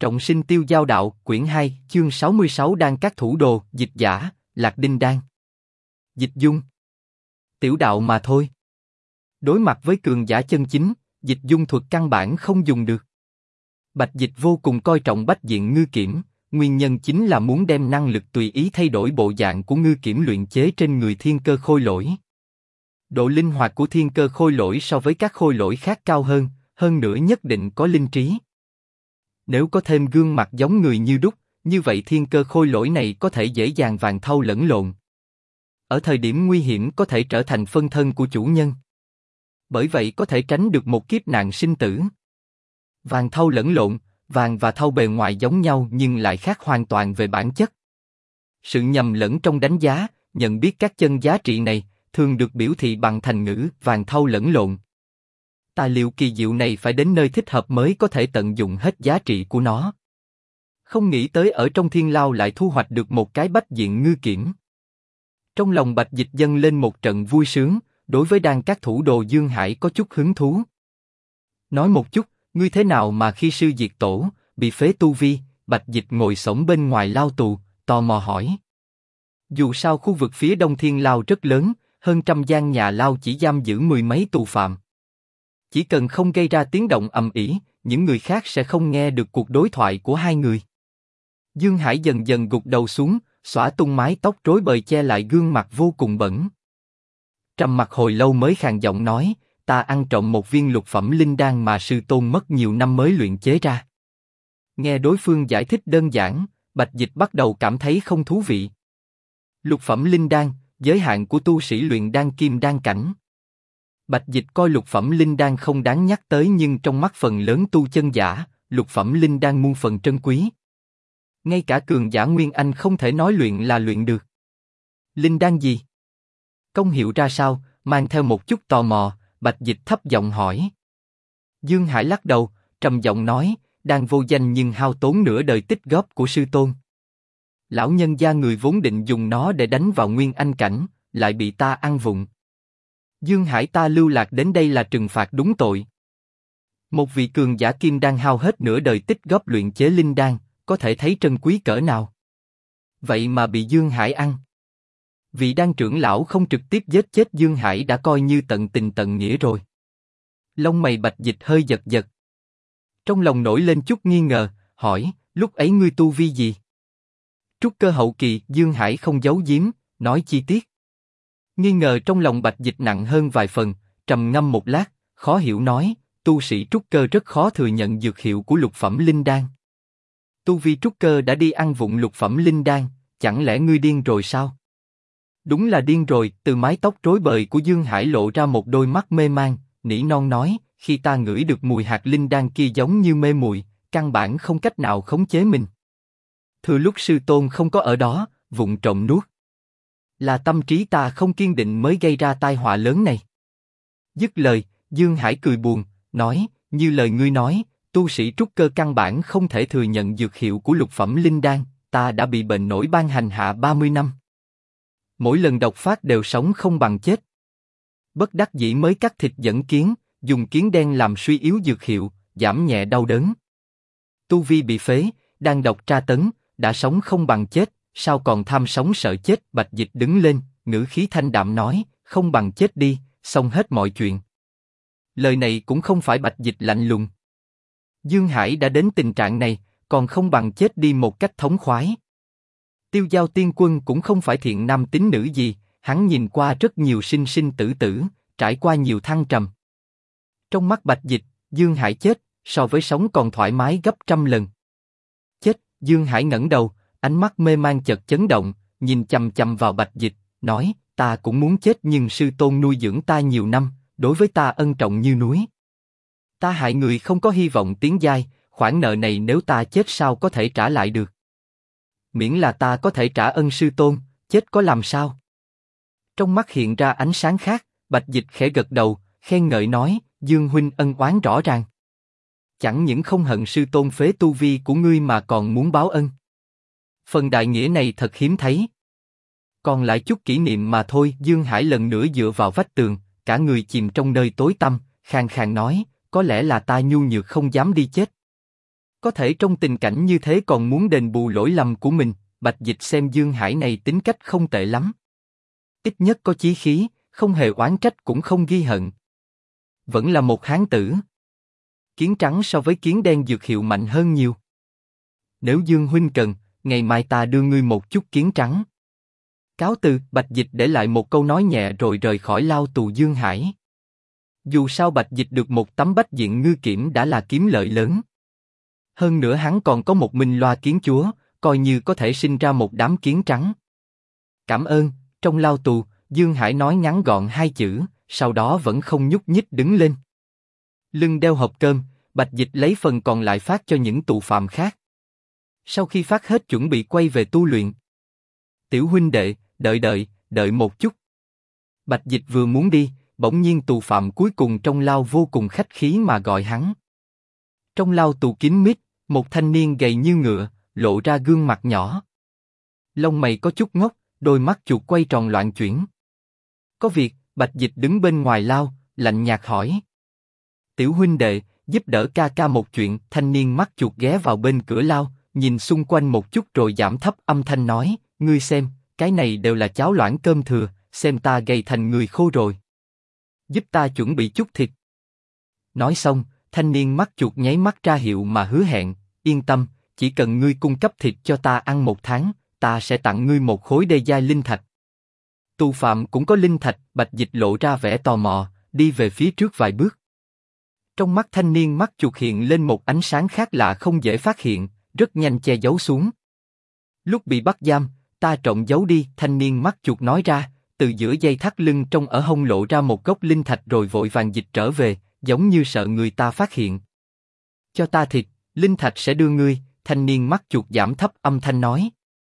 Trọng sinh tiêu giao đạo, quyển 2, chương 66 Đan các thủ đồ, dịch giả, Lạc Đinh Đan. Dịch dung. Tiểu đạo mà thôi. Đối mặt với cường giả chân chính, dịch dung thuật căn bản không dùng được. Bạch Dịch vô cùng coi trọng Bách Diện Ngư Kiểm, nguyên nhân chính là muốn đem năng lực tùy ý thay đổi bộ dạng của ngư kiểm luyện chế trên người thiên cơ khôi lỗi. Độ linh hoạt của thiên cơ khôi lỗi so với các khôi lỗi khác cao hơn nữa nhất định có linh trí. Nếu có thêm gương mặt giống người như đúc, như vậy thiên cơ khôi lỗi này có thể dễ dàng vàng thau lẫn lộn. Ở thời điểm nguy hiểm có thể trở thành phân thân của chủ nhân. Bởi vậy có thể tránh được một kiếp nạn sinh tử. Vàng thau lẫn lộn, vàng và thau bề ngoài giống nhau nhưng lại khác hoàn toàn về bản chất. Sự nhầm lẫn trong đánh giá, nhận biết các chân giá trị này, thường được biểu thị bằng thành ngữ vàng thau lẫn lộn. Tài liệu kỳ diệu này phải đến nơi thích hợp mới có thể tận dụng hết giá trị của nó. Không nghĩ tới ở trong thiên lao lại thu hoạch được một cái Bách Diện Ngư Kiểm. Trong lòng Bạch Dịch dâng lên một trận vui sướng, đối với đan các thủ đồ Dương Hải có chút hứng thú. Nói một chút, ngươi thế nào mà khi sư diệt tổ, bị phế tu vi? Bạch Dịch ngồi xổm bên ngoài lao tù, tò mò hỏi. Dù sao khu vực phía đông thiên lao rất lớn, hơn trăm gian nhà lao chỉ giam giữ mười mấy tù phạm. Chỉ cần không gây ra tiếng động ầm ĩ, những người khác sẽ không nghe được cuộc đối thoại của hai người. Dương Hải dần dần gục đầu xuống, xõa tung mái tóc rối bời che lại gương mặt vô cùng bẩn. Trầm mặc hồi lâu mới khàn giọng nói, ta ăn trộm một viên lục phẩm linh đan mà sư tôn mất nhiều năm mới luyện chế ra. Nghe đối phương giải thích đơn giản, Bạch Dịch bắt đầu cảm thấy không thú vị. Lục phẩm linh đan, giới hạn của tu sĩ luyện đan kim đan cảnh. Bạch Dịch coi lục phẩm linh đan không đáng nhắc tới nhưng trong mắt phần lớn tu chân giả, lục phẩm linh đan muôn phần trân quý. Ngay cả cường giả Nguyên Anh không thể nói luyện là luyện được. Linh đan gì? Công hiệu ra sao? Mang theo một chút tò mò, Bạch Dịch thấp giọng hỏi. Dương Hải lắc đầu, trầm giọng nói, đan vô danh nhưng hao tốn nửa đời tích góp của sư tôn. Lão nhân gia người vốn định dùng nó để đánh vào Nguyên Anh cảnh, lại bị ta ăn vụng. Dương Hải ta lưu lạc đến đây là trừng phạt đúng tội. Một vị cường giả kim đan hao hết nửa đời tích góp luyện chế linh đan, có thể thấy trân quý cỡ nào. Vậy mà bị Dương Hải ăn. Vị đan trưởng lão không trực tiếp giết chết Dương Hải đã coi như tận tình tận nghĩa rồi. Lông mày Bạch Dịch hơi giật giật. Trong lòng nổi lên chút nghi ngờ, hỏi, lúc ấy ngươi tu vi gì? Trúc cơ hậu kỳ. Dương Hải không giấu giếm, nói chi tiết. Nghi ngờ trong lòng Bạch Dịch nặng hơn vài phần, trầm ngâm một lát, khó hiểu nói, tu sĩ trúc cơ rất khó thừa nhận dược hiệu của lục phẩm linh đan. Tu vi trúc cơ đã đi ăn vụng lục phẩm linh đan, chẳng lẽ ngươi điên rồi sao? Đúng là điên rồi. Từ mái tóc rối bời của Dương Hải lộ ra một đôi mắt mê man, nỉ non nói, khi ta ngửi được mùi hạt linh đan kia giống như mê muội, căn bản không cách nào khống chế mình. Thừa lúc sư tôn không có ở đó, vụng trộm nuốt. Là tâm trí ta không kiên định mới gây ra tai họa lớn này. Dứt lời, Dương Hải cười buồn, nói, như lời ngươi nói, tu sĩ trúc cơ căn bản không thể thừa nhận dược hiệu của lục phẩm linh đan, ta đã bị bệnh nổi ban hành hạ 30 năm. Mỗi lần độc phát đều sống không bằng chết. Bất đắc dĩ mới cắt thịt dẫn kiến, dùng kiến đen làm suy yếu dược hiệu, giảm nhẹ đau đớn. Tu vi bị phế, đang độc tra tấn, đã sống không bằng chết, sao còn tham sống sợ chết? Bạch Dịch đứng lên, ngữ khí thanh đạm nói, không bằng chết đi, xong hết mọi chuyện. Lời này cũng không phải Bạch Dịch lạnh lùng. Dương Hải đã đến tình trạng này, còn không bằng chết đi một cách thống khoái. Tiêu Giao Tiên Quân cũng không phải thiện nam tín nữ gì, hắn nhìn qua rất nhiều sinh sinh tử tử, trải qua nhiều thăng trầm. Trong mắt Bạch Dịch, Dương Hải chết, so với sống còn thoải mái gấp trăm lần. Chết. Dương Hải ngẩng đầu, ánh mắt mê man chợt chấn động, nhìn chằm chằm vào Bạch Dịch, nói, ta cũng muốn chết nhưng sư tôn nuôi dưỡng ta nhiều năm, đối với ta ân trọng như núi. Ta hại người không có hy vọng tiến giai, khoản nợ này nếu ta chết sao có thể trả lại được? Miễn là ta có thể trả ân sư tôn, chết có làm sao? Trong mắt hiện ra ánh sáng khác, Bạch Dịch khẽ gật đầu, khen ngợi nói, Dương huynh ân oán rõ ràng. Chẳng những không hận sư tôn phế tu vi của ngươi mà còn muốn báo ân. Phần đại nghĩa này thật hiếm thấy. Còn lại chút kỷ niệm mà thôi. Dương Hải lần nữa dựa vào vách tường, cả người chìm trong nơi tối tăm, khàn khàn nói, có lẽ là ta nhu nhược không dám đi chết. Có thể trong tình cảnh như thế còn muốn đền bù lỗi lầm của mình, Bạch Dịch xem Dương Hải này tính cách không tệ lắm. Ít nhất có chí khí, không hề oán trách cũng không ghi hận. Vẫn là một hán tử. Kiến trắng so với kiến đen dược hiệu mạnh hơn nhiều. Nếu Dương huynh cần, ngày mai ta đưa ngươi một chút kiến trắng. Cáo từ, Bạch Dịch để lại một câu nói nhẹ rồi rời khỏi lao tù Dương Hải. Dù sao Bạch Dịch được một tấm bách diện ngư kiểm đã là kiếm lợi lớn. Hơn nữa hắn còn có một minh loa kiến chúa, coi như có thể sinh ra một đám kiến trắng. Cảm ơn. Trong lao tù, Dương Hải nói ngắn gọn hai chữ, sau đó vẫn không nhúc nhích đứng lên. Lưng đeo hộp cơm, Bạch Dịch lấy phần còn lại phát cho những tù phạm khác. Sau khi phát hết chuẩn bị quay về tu luyện. Tiểu huynh đệ, đợi một chút. Bạch Dịch vừa muốn đi, bỗng nhiên tù phạm cuối cùng trong lao vô cùng khách khí mà gọi hắn. Trong lao tù kín mít, một thanh niên gầy như ngựa, lộ ra gương mặt nhỏ. Lông mày có chút ngốc, đôi mắt chuột quay tròn loạn chuyển. Có việc, Bạch Dịch đứng bên ngoài lao, lạnh nhạt hỏi. Tiểu huynh đệ, giúp đỡ ca ca một chuyện. Thanh niên mắt chuột ghé vào bên cửa lao, nhìn xung quanh một chút rồi giảm thấp âm thanh nói, ngươi xem, cái này đều là cháo loãng cơm thừa, xem ta gầy thành người khô rồi. Giúp ta chuẩn bị chút thịt. Nói xong, thanh niên mắt chuột nháy mắt ra hiệu mà hứa hẹn, yên tâm, chỉ cần ngươi cung cấp thịt cho ta ăn 1 tháng, ta sẽ tặng ngươi một khối đê giai linh thạch. Tù phạm cũng có linh thạch. Bạch Dịch lộ ra vẻ tò mò, đi về phía trước vài bước. Trong mắt thanh niên mắt chuột hiện lên một ánh sáng khác lạ không dễ phát hiện, rất nhanh che giấu xuống. Lúc bị bắt giam, ta trộm giấu đi. Thanh niên mắt chuột nói ra, từ giữa dây thắt lưng trong ở hông lộ ra một gốc linh thạch rồi vội vàng dịch trở về, giống như sợ người ta phát hiện. Cho ta thịt, linh thạch sẽ đưa ngươi. Thanh niên mắt chuột giảm thấp âm thanh nói.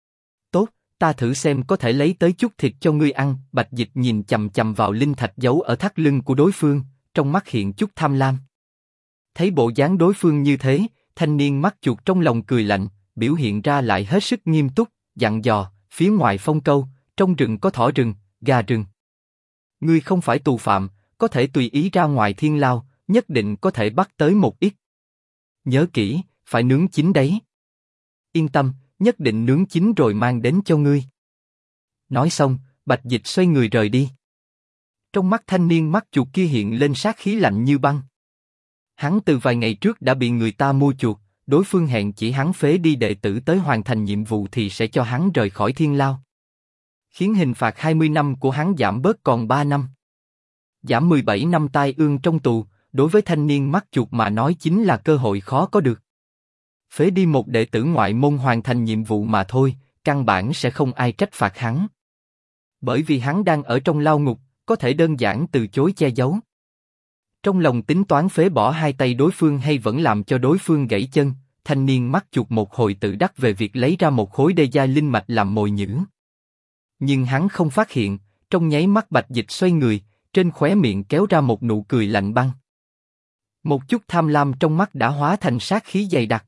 Tốt, ta thử xem có thể lấy tới chút thịt cho ngươi ăn. Bạch Dịch nhìn chằm chằm vào linh thạch giấu ở thắt lưng của đối phương, trong mắt hiện chút tham lam. Thấy bộ dáng đối phương như thế, thanh niên mắt chuột trong lòng cười lạnh, biểu hiện ra lại hết sức nghiêm túc, dặn dò, phía ngoài phong câu, trong rừng có thỏ rừng, gà rừng. Ngươi không phải tù phạm, có thể tùy ý ra ngoài thiên lao, nhất định có thể bắt tới một ít. Nhớ kỹ, phải nướng chín đấy. Yên tâm, nhất định nướng chín rồi mang đến cho ngươi. Nói xong, Bạch Dịch xoay người rời đi. Trong mắt thanh niên mắt chuột kia hiện lên sát khí lạnh như băng. Hắn từ vài ngày trước đã bị người ta mua chuộc, đối phương hẹn chỉ hắn phế đi đệ tử tới hoàn thành nhiệm vụ thì sẽ cho hắn rời khỏi thiên lao. Khiến hình phạt 20 năm của hắn giảm bớt còn 3 năm. Giảm 17 năm tai ương trong tù, đối với thanh niên mắt chuột mà nói chính là cơ hội khó có được. Phế đi một đệ tử ngoại môn hoàn thành nhiệm vụ mà thôi, căn bản sẽ không ai trách phạt hắn. Bởi vì hắn đang ở trong lao ngục, có thể đơn giản từ chối che giấu. Trong lòng tính toán phế bỏ 2 tay đối phương hay vẫn làm cho đối phương gãy chân, thanh niên mắt chuột một hồi tự đắc về việc lấy ra một khối đê giai linh mạch làm mồi nhử. Nhưng hắn không phát hiện, trong nháy mắt Bạch Dịch xoay người, trên khóe miệng kéo ra một nụ cười lạnh băng. Một chút tham lam trong mắt đã hóa thành sát khí dày đặc.